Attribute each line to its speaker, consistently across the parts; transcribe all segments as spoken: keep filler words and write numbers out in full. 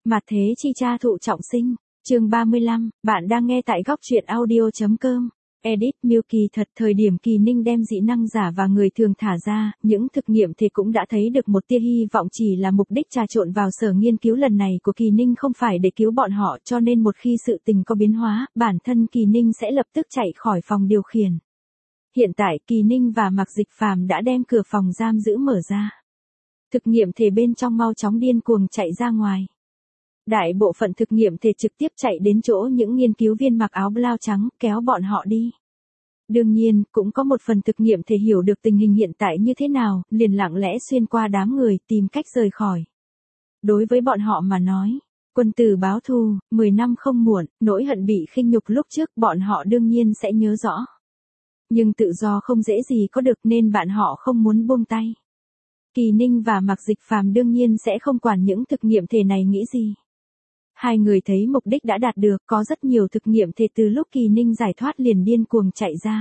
Speaker 1: Mặt thế chi cha thụ trọng sinh, chương ba mươi lăm, bạn đang nghe tại góc truyện audio.com. Edit miêu kỳ thật thời điểm Kỳ Ninh đem dị năng giả và người thường thả ra, những thực nghiệm thì cũng đã thấy được một tia hy vọng chỉ là mục đích trà trộn vào sở nghiên cứu lần này của Kỳ Ninh không phải để cứu bọn họ cho nên một khi sự tình có biến hóa, bản thân Kỳ Ninh sẽ lập tức chạy khỏi phòng điều khiển. Hiện tại Kỳ Ninh và Mạc Dịch Phàm đã đem cửa phòng giam giữ mở ra. Thực nghiệm thể bên trong mau chóng điên cuồng chạy ra ngoài. Đại bộ phận thực nghiệm thể trực tiếp chạy đến chỗ những nghiên cứu viên mặc áo blau trắng, kéo bọn họ đi. Đương nhiên, cũng có một phần thực nghiệm thể hiểu được tình hình hiện tại như thế nào, liền lặng lẽ xuyên qua đám người, tìm cách rời khỏi. Đối với bọn họ mà nói, quân tử báo thù, mười năm không muộn, nỗi hận bị khinh nhục lúc trước bọn họ đương nhiên sẽ nhớ rõ. Nhưng tự do không dễ gì có được nên bạn họ không muốn buông tay. Kỳ Ninh và Mạc Dịch Phàm đương nhiên sẽ không quản những thực nghiệm thể này nghĩ gì. Hai người thấy mục đích đã đạt được, có rất nhiều thực nghiệm thể từ lúc Kỳ Ninh giải thoát liền điên cuồng chạy ra.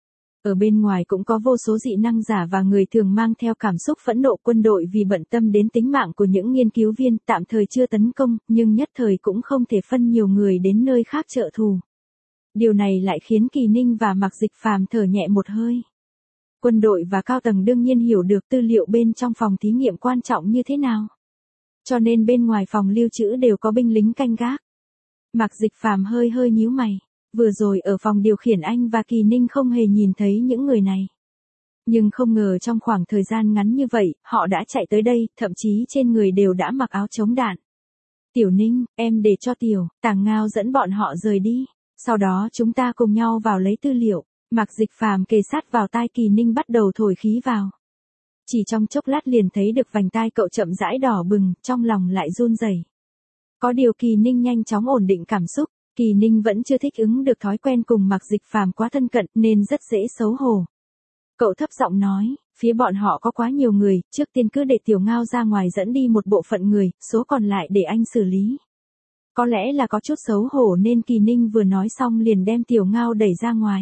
Speaker 1: Ở bên ngoài cũng có vô số dị năng giả và người thường mang theo cảm xúc phẫn nộ quân đội vì bận tâm đến tính mạng của những nghiên cứu viên, tạm thời chưa tấn công, nhưng nhất thời cũng không thể phân nhiều người đến nơi khác trợ thù. Điều này lại khiến Kỳ Ninh và Mạc Dịch Phàm thở nhẹ một hơi. Quân đội và cao tầng đương nhiên hiểu được tư liệu bên trong phòng thí nghiệm quan trọng như thế nào. Cho nên bên ngoài phòng lưu trữ đều có binh lính canh gác. Mạc Dịch Phàm hơi hơi nhíu mày. Vừa rồi ở phòng điều khiển anh và Kỳ Ninh không hề nhìn thấy những người này. Nhưng không ngờ trong khoảng thời gian ngắn như vậy, họ đã chạy tới đây, thậm chí trên người đều đã mặc áo chống đạn. Tiểu Ninh, em để cho Tiểu, Tàng Ngao dẫn bọn họ rời đi. Sau đó chúng ta cùng nhau vào lấy tư liệu. Mạc Dịch Phàm kề sát vào tai Kỳ Ninh bắt đầu thổi khí vào. Chỉ trong chốc lát liền thấy được vành tai cậu chậm rãi đỏ bừng, trong lòng lại run rẩy. Có điều Kỳ Ninh nhanh chóng ổn định cảm xúc, Kỳ Ninh vẫn chưa thích ứng được thói quen cùng Mạc Dịch Phàm quá thân cận nên rất dễ xấu hổ. Cậu thấp giọng nói, phía bọn họ có quá nhiều người, trước tiên cứ để Tiểu Ngao ra ngoài dẫn đi một bộ phận người, số còn lại để anh xử lý. Có lẽ là có chút xấu hổ nên Kỳ Ninh vừa nói xong liền đem Tiểu Ngao đẩy ra ngoài.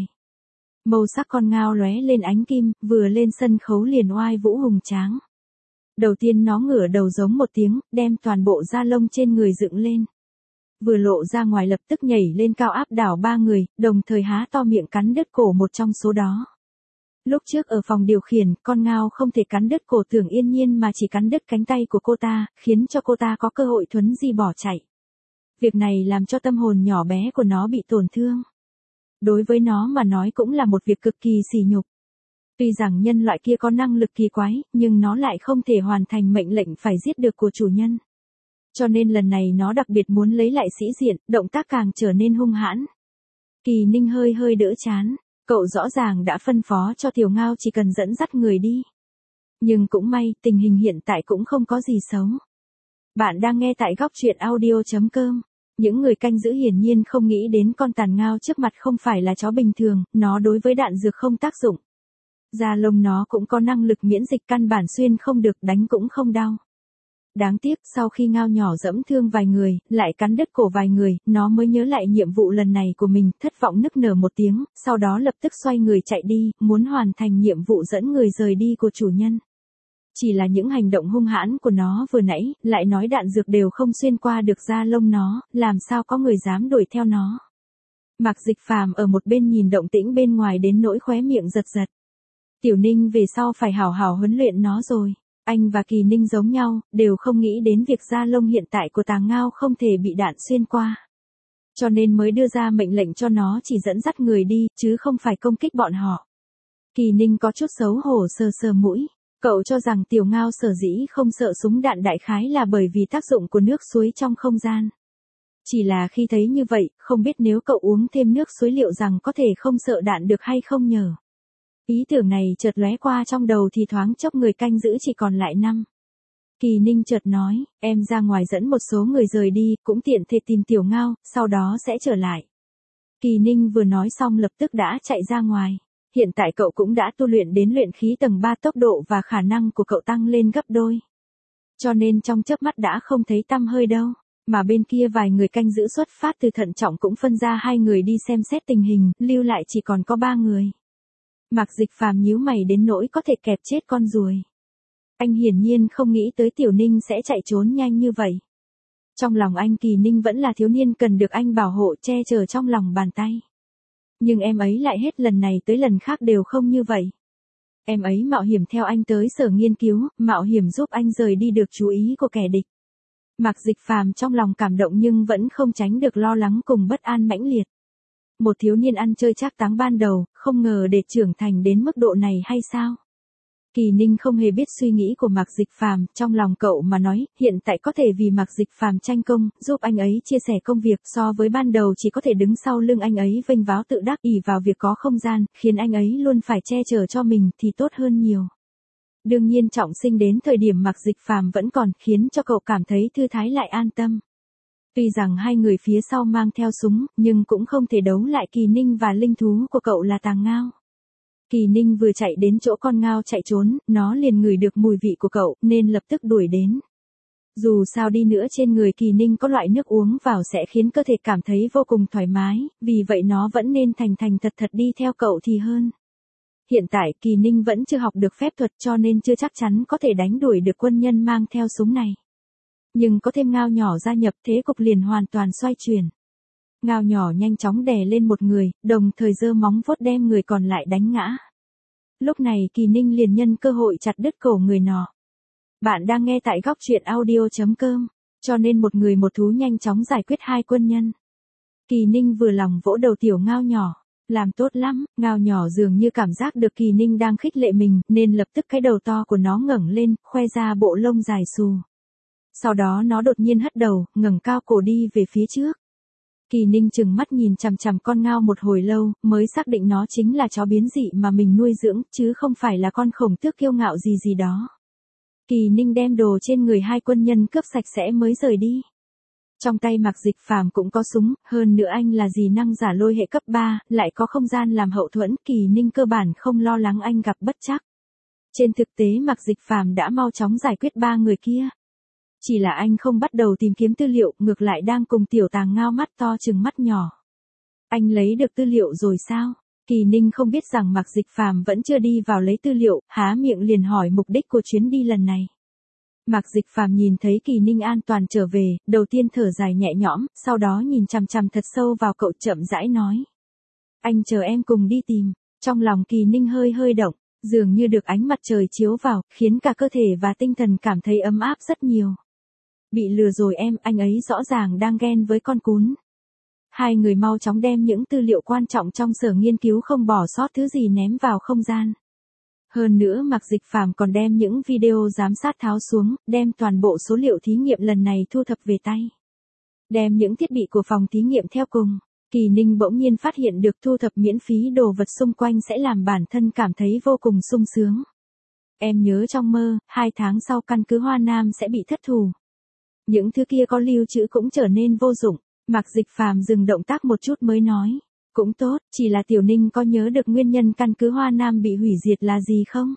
Speaker 1: Màu sắc con ngao lóe lên ánh kim, vừa lên sân khấu liền oai vũ hùng tráng. Đầu tiên nó ngửa đầu giống một tiếng, đem toàn bộ da lông trên người dựng lên. Vừa lộ ra ngoài lập tức nhảy lên cao áp đảo ba người, đồng thời há to miệng cắn đứt cổ một trong số đó. Lúc trước ở phòng điều khiển, con ngao không thể cắn đứt cổ Tưởng Yên Nhiên mà chỉ cắn đứt cánh tay của cô ta, khiến cho cô ta có cơ hội thuấn di bỏ chạy. Việc này làm cho tâm hồn nhỏ bé của nó bị tổn thương. Đối với nó mà nói cũng là một việc cực kỳ sỉ nhục. Tuy rằng nhân loại kia có năng lực kỳ quái, nhưng nó lại không thể hoàn thành mệnh lệnh phải giết được của chủ nhân. Cho nên lần này nó đặc biệt muốn lấy lại sĩ diện, động tác càng trở nên hung hãn. Kỳ Ninh hơi hơi đỡ chán, cậu rõ ràng đã phân phó cho Tiểu Ngao chỉ cần dẫn dắt người đi. Nhưng cũng may, tình hình hiện tại cũng không có gì xấu. Bạn đang nghe tại góc truyện audio.com. Những người canh giữ hiển nhiên không nghĩ đến con tàn ngao trước mặt không phải là chó bình thường, nó đối với đạn dược không tác dụng. Da lông nó cũng có năng lực miễn dịch căn bản xuyên không được, đánh cũng không đau. Đáng tiếc sau khi ngao nhỏ dẫm thương vài người, lại cắn đứt cổ vài người, nó mới nhớ lại nhiệm vụ lần này của mình, thất vọng nức nở một tiếng, sau đó lập tức xoay người chạy đi, muốn hoàn thành nhiệm vụ dẫn người rời đi của chủ nhân. Chỉ là những hành động hung hãn của nó vừa nãy, lại nói đạn dược đều không xuyên qua được da lông nó, làm sao có người dám đuổi theo nó. Mạc Dịch Phàm ở một bên nhìn động tĩnh bên ngoài đến nỗi khóe miệng giật giật. Tiểu Ninh về sau phải hào hào huấn luyện nó rồi. Anh và Kỳ Ninh giống nhau, đều không nghĩ đến việc da lông hiện tại của Tàng Ngao không thể bị đạn xuyên qua. Cho nên mới đưa ra mệnh lệnh cho nó chỉ dẫn dắt người đi, chứ không phải công kích bọn họ. Kỳ Ninh có chút xấu hổ sờ sờ mũi. Cậu cho rằng Tiểu Ngao sở dĩ không sợ súng đạn đại khái là bởi vì tác dụng của nước suối trong không gian. Chỉ là khi thấy như vậy, không biết nếu cậu uống thêm nước suối liệu rằng có thể không sợ đạn được hay không nhờ. Ý tưởng này chợt lóe qua trong đầu thì thoáng chốc người canh giữ chỉ còn lại năm. Kỳ Ninh chợt nói, em ra ngoài dẫn một số người rời đi, cũng tiện thể tìm Tiểu Ngao, sau đó sẽ trở lại. Kỳ Ninh vừa nói xong lập tức đã chạy ra ngoài. Hiện tại cậu cũng đã tu luyện đến luyện khí tầng ba, tốc độ và khả năng của cậu tăng lên gấp đôi. Cho nên trong chớp mắt đã không thấy tăm hơi đâu, mà bên kia vài người canh giữ xuất phát từ thận trọng cũng phân ra hai người đi xem xét tình hình, lưu lại chỉ còn có ba người. Mạc Dịch Phàm nhíu mày đến nỗi có thể kẹp chết con ruồi. Anh hiển nhiên không nghĩ tới Tiểu Ninh sẽ chạy trốn nhanh như vậy. Trong lòng anh Kỳ Ninh vẫn là thiếu niên cần được anh bảo hộ che chở trong lòng bàn tay. Nhưng em ấy lại hết lần này tới lần khác đều không như vậy. Em ấy mạo hiểm theo anh tới sở nghiên cứu, mạo hiểm giúp anh rời đi được chú ý của kẻ địch. Mạc Dịch Phàm trong lòng cảm động nhưng vẫn không tránh được lo lắng cùng bất an mãnh liệt. Một thiếu niên ăn chơi trác táng ban đầu, không ngờ để trưởng thành đến mức độ này hay sao? Kỳ Ninh không hề biết suy nghĩ của Mạc Dịch Phàm, trong lòng cậu mà nói, hiện tại có thể vì Mạc Dịch Phàm tranh công, giúp anh ấy chia sẻ công việc, so với ban đầu chỉ có thể đứng sau lưng anh ấy vênh váo tự đắc ỷ vào việc có không gian, khiến anh ấy luôn phải che chở cho mình thì tốt hơn nhiều. Đương nhiên trọng sinh đến thời điểm Mạc Dịch Phàm vẫn còn, khiến cho cậu cảm thấy thư thái lại an tâm. Tuy rằng hai người phía sau mang theo súng, nhưng cũng không thể đấu lại Kỳ Ninh và linh thú của cậu là Tàng Ngao. Kỳ Ninh vừa chạy đến chỗ con ngao chạy trốn, nó liền ngửi được mùi vị của cậu, nên lập tức đuổi đến. Dù sao đi nữa trên người Kỳ Ninh có loại nước uống vào sẽ khiến cơ thể cảm thấy vô cùng thoải mái, vì vậy nó vẫn nên thành thành thật thật đi theo cậu thì hơn. Hiện tại Kỳ Ninh vẫn chưa học được phép thuật cho nên chưa chắc chắn có thể đánh đuổi được quân nhân mang theo súng này. Nhưng có thêm ngao nhỏ gia nhập thế cục liền hoàn toàn xoay chuyển. Ngao nhỏ nhanh chóng đè lên một người, đồng thời giơ móng vuốt đem người còn lại đánh ngã. Lúc này Kỳ Ninh liền nhân cơ hội chặt đứt cổ người nọ. Bạn đang nghe tại góc truyện audio chấm com, cho nên một người một thú nhanh chóng giải quyết hai quân nhân. Kỳ Ninh vừa lòng vỗ đầu tiểu ngao nhỏ. Làm tốt lắm, ngao nhỏ dường như cảm giác được Kỳ Ninh đang khích lệ mình, nên lập tức cái đầu to của nó ngẩng lên, khoe ra bộ lông dài xù. Sau đó nó đột nhiên hất đầu, ngẩng cao cổ đi về phía trước. Kỳ Ninh chừng mắt nhìn chằm chằm con ngao một hồi lâu, mới xác định nó chính là chó biến dị mà mình nuôi dưỡng, chứ không phải là con khổng tước kiêu ngạo gì gì đó. Kỳ Ninh đem đồ trên người hai quân nhân cướp sạch sẽ mới rời đi. Trong tay Mạc Dịch Phàm cũng có súng, hơn nữa anh là dị năng giả lôi hệ cấp ba, lại có không gian làm hậu thuẫn, Kỳ Ninh cơ bản không lo lắng anh gặp bất trắc. Trên thực tế Mạc Dịch Phàm đã mau chóng giải quyết ba người kia. Chỉ là anh không bắt đầu tìm kiếm tư liệu, ngược lại đang cùng tiểu Tàng Ngao mắt to chừng mắt nhỏ. Anh lấy được tư liệu rồi sao? Kỳ Ninh không biết rằng Mạc Dịch Phàm vẫn chưa đi vào lấy tư liệu, há miệng liền hỏi mục đích của chuyến đi lần này. Mạc Dịch Phàm nhìn thấy Kỳ Ninh an toàn trở về, đầu tiên thở dài nhẹ nhõm, sau đó nhìn chằm chằm thật sâu vào cậu chậm rãi nói. Anh chờ em cùng đi tìm. Trong lòng Kỳ Ninh hơi hơi động, dường như được ánh mặt trời chiếu vào, khiến cả cơ thể và tinh thần cảm thấy ấm áp rất nhiều. Bị lừa rồi em, anh ấy rõ ràng đang ghen với con cún. Hai người mau chóng đem những tư liệu quan trọng trong sở nghiên cứu không bỏ sót thứ gì ném vào không gian. Hơn nữa Mạc Dịch Phàm còn đem những video giám sát tháo xuống, đem toàn bộ số liệu thí nghiệm lần này thu thập về tay. Đem những thiết bị của phòng thí nghiệm theo cùng, Kỳ Ninh bỗng nhiên phát hiện được thu thập miễn phí đồ vật xung quanh sẽ làm bản thân cảm thấy vô cùng sung sướng. Em nhớ trong mơ, hai tháng sau căn cứ Hoa Nam sẽ bị thất thủ. Những thứ kia có lưu trữ cũng trở nên vô dụng. Mạc Dịch Phàm dừng động tác một chút mới nói. Cũng tốt, chỉ là Tiểu Ninh có nhớ được nguyên nhân căn cứ Hoa Nam bị hủy diệt là gì không?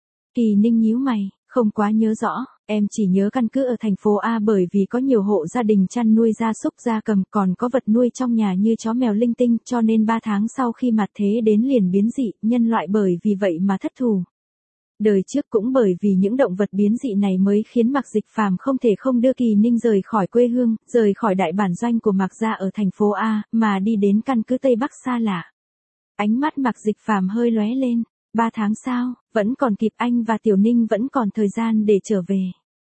Speaker 1: Kỳ Ninh nhíu mày, không quá nhớ rõ, em chỉ nhớ căn cứ ở thành phố A bởi vì có nhiều hộ gia đình chăn nuôi gia súc gia cầm, còn có vật nuôi trong nhà như chó mèo linh tinh, cho nên ba tháng sau khi mặt thế đến liền biến dị, nhân loại bởi vì vậy mà thất thủ. Đời trước cũng bởi vì những động vật biến dị này mới khiến Mạc Dịch Phàm không thể không đưa Kỳ Ninh rời khỏi quê hương, rời khỏi đại bản doanh của Mạc gia ở thành phố A, mà đi đến căn cứ Tây Bắc xa lạ. Ánh mắt Mạc Dịch Phàm hơi lóe lên, ba tháng sau, vẫn còn kịp, anh và Tiểu Ninh vẫn còn thời gian để trở về.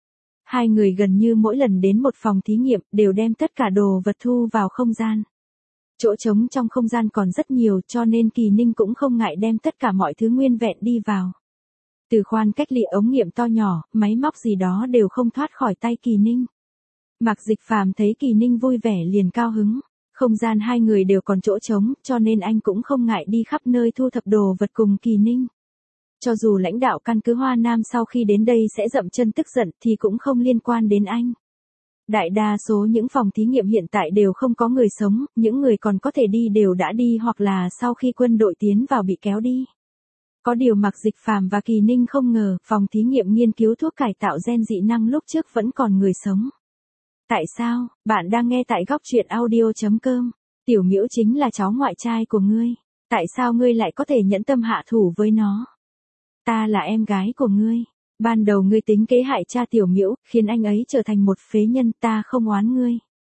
Speaker 1: Hai người gần như mỗi lần đến một phòng thí nghiệm đều đem tất cả đồ vật thu vào không gian. Chỗ trống trong không gian còn rất nhiều cho nên Kỳ Ninh cũng không ngại đem tất cả mọi thứ nguyên vẹn đi vào. Từ khoan cách ly ống nghiệm to nhỏ, máy móc gì đó đều không thoát khỏi tay Kỳ Ninh. Mạc Dịch Phàm thấy Kỳ Ninh vui vẻ liền cao hứng. Không gian hai người đều còn chỗ trống, cho nên anh cũng không ngại đi khắp nơi thu thập đồ vật cùng Kỳ Ninh. Cho dù lãnh đạo căn cứ Hoa Nam sau khi đến đây sẽ dậm chân tức giận thì cũng không liên quan đến anh. Đại đa số những phòng thí nghiệm hiện tại đều không có người sống, những người còn có thể đi đều đã đi hoặc là sau khi quân đội tiến vào bị kéo đi. Có điều Mạc Dịch Phàm và Kỳ Ninh không ngờ, phòng thí nghiệm nghiên cứu thuốc cải tạo gen dị năng lúc trước vẫn còn người sống. Tại sao? Bạn đang nghe tại góc truyện audio chấm com. Tiểu Miễu chính là cháu ngoại trai của ngươi. Tại sao ngươi lại có thể nhẫn tâm hạ thủ với nó? Ta là em gái của ngươi. Ban đầu ngươi tính kế hại cha Tiểu Miễu, khiến anh ấy trở thành một phế nhân, ta không oán ngươi.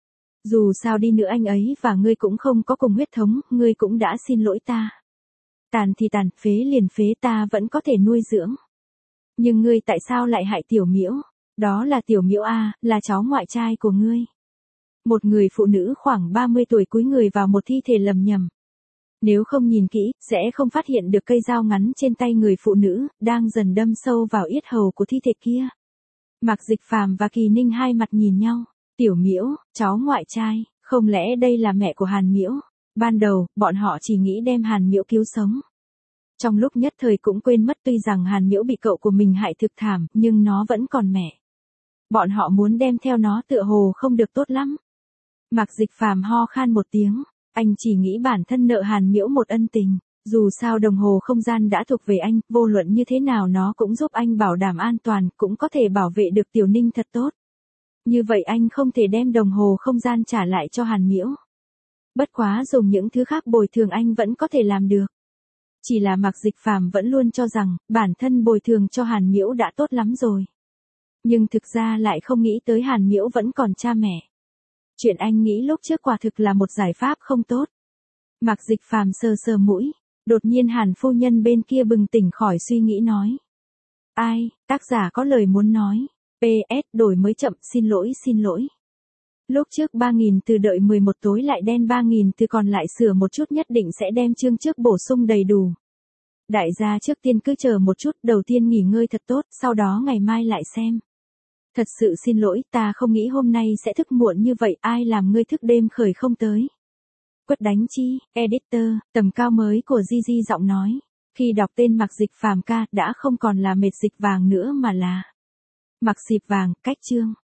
Speaker 1: Dù sao đi nữa anh ấy và ngươi cũng không có cùng huyết thống, ngươi cũng đã xin lỗi ta. Tàn thì tàn, phế liền phế, ta vẫn có thể nuôi dưỡng. Nhưng ngươi tại sao lại hại Tiểu Miễu? Đó là Tiểu Miễu a, là cháu ngoại trai của ngươi. Một người phụ nữ khoảng ba mươi tuổi cúi người vào một thi thể lầm nhầm. Nếu không nhìn kỹ, sẽ không phát hiện được cây dao ngắn trên tay người phụ nữ, đang dần đâm sâu vào yết hầu của thi thể kia. Mạc Dịch Phàm và Kỳ Ninh hai mặt nhìn nhau. Tiểu Miễu, cháu ngoại trai, không lẽ đây là mẹ của Hàn Miễu? Ban đầu, bọn họ chỉ nghĩ đem Hàn Miễu cứu sống. Trong lúc nhất thời cũng quên mất tuy rằng Hàn Miễu bị cậu của mình hại thực thảm, nhưng nó vẫn còn mẹ. Bọn họ muốn đem theo nó tựa hồ không được tốt lắm. Mạc Dịch Phàm ho khan một tiếng, anh chỉ nghĩ bản thân nợ Hàn Miễu một ân tình. Dù sao đồng hồ không gian đã thuộc về anh, vô luận như thế nào nó cũng giúp anh bảo đảm an toàn, cũng có thể bảo vệ được Tiểu Ninh thật tốt. Như vậy anh không thể đem đồng hồ không gian trả lại cho Hàn Miễu. Bất quá dùng những thứ khác bồi thường anh vẫn có thể làm được. Chỉ là Mạc Dịch Phàm vẫn luôn cho rằng, bản thân bồi thường cho Hàn Miễu đã tốt lắm rồi. Nhưng thực ra lại không nghĩ tới Hàn Miễu vẫn còn cha mẹ. Chuyện anh nghĩ lúc trước quả thực là một giải pháp không tốt. Mạc Dịch Phàm sờ sờ mũi, đột nhiên Hàn phu nhân bên kia bừng tỉnh khỏi suy nghĩ nói. Ai, tác giả có lời muốn nói. pê ét đổi mới chậm, xin lỗi xin lỗi. Lúc trước ba nghìn từ đợi mười một tối lại đen ba nghìn từ còn lại sửa một chút, nhất định sẽ đem chương trước bổ sung đầy đủ. Đại gia trước tiên cứ chờ một chút, đầu tiên nghỉ ngơi thật tốt, sau đó ngày mai lại xem. Thật sự xin lỗi, ta không nghĩ hôm nay sẽ thức muộn như vậy, ai làm ngươi thức đêm khởi không tới. Quất đánh chi, editor, tầm cao mới của Gigi giọng nói. Khi đọc tên Mạc Dịch Phàm ca, đã không còn là Mệt Dịch Vàng nữa mà là Mạc Xịp Vàng, cách chương.